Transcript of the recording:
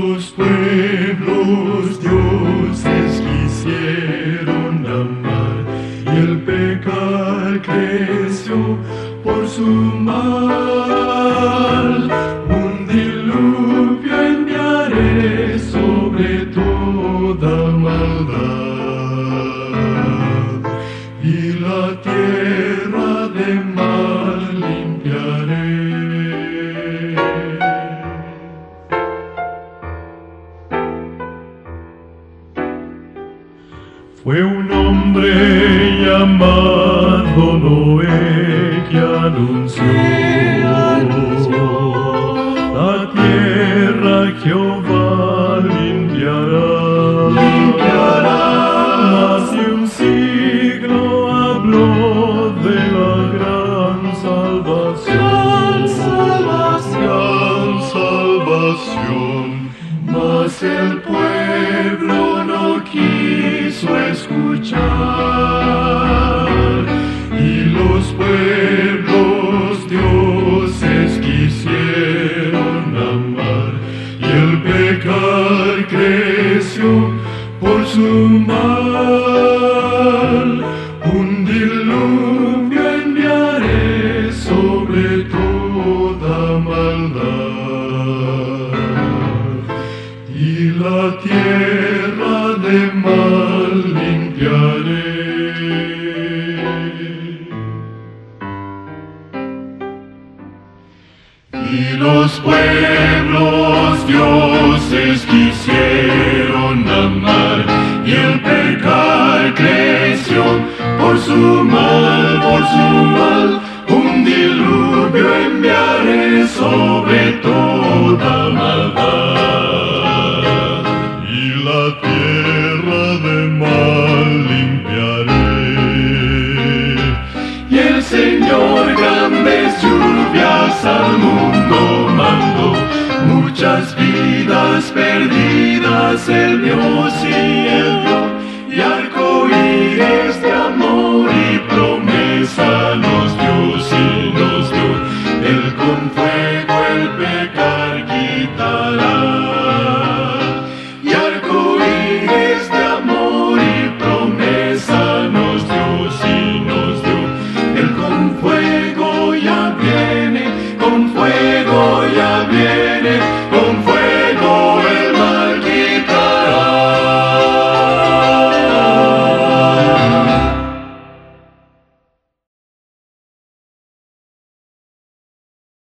los pueblos dioses quisieron amar, y el pecar creció por su mal. Un diluvio enviaré sobre toda maldad, y la tierra de mal limpiaré. Fue un hombre llamado Noé que anunció la tierra Jehová limpiará. Hace un siglo habló de la gran salvación, mas el pueblo no quiso escuchar, y los pueblos dioses quisieron amar, y el pecar creció por su mal. Un diluvio enviaré sobre toda maldad, y la tierra de mal limpiaré. Y los pueblos dioses quisieron amar, y el pecar creció por su mal. Un diluvio enviaré sobre toda maldad, y la tierra de mal limpiaré. Y el Señor grandes lluvias al mundo mandó, muchas vidas perdidas Él vio, sí Él vio, y arcoíris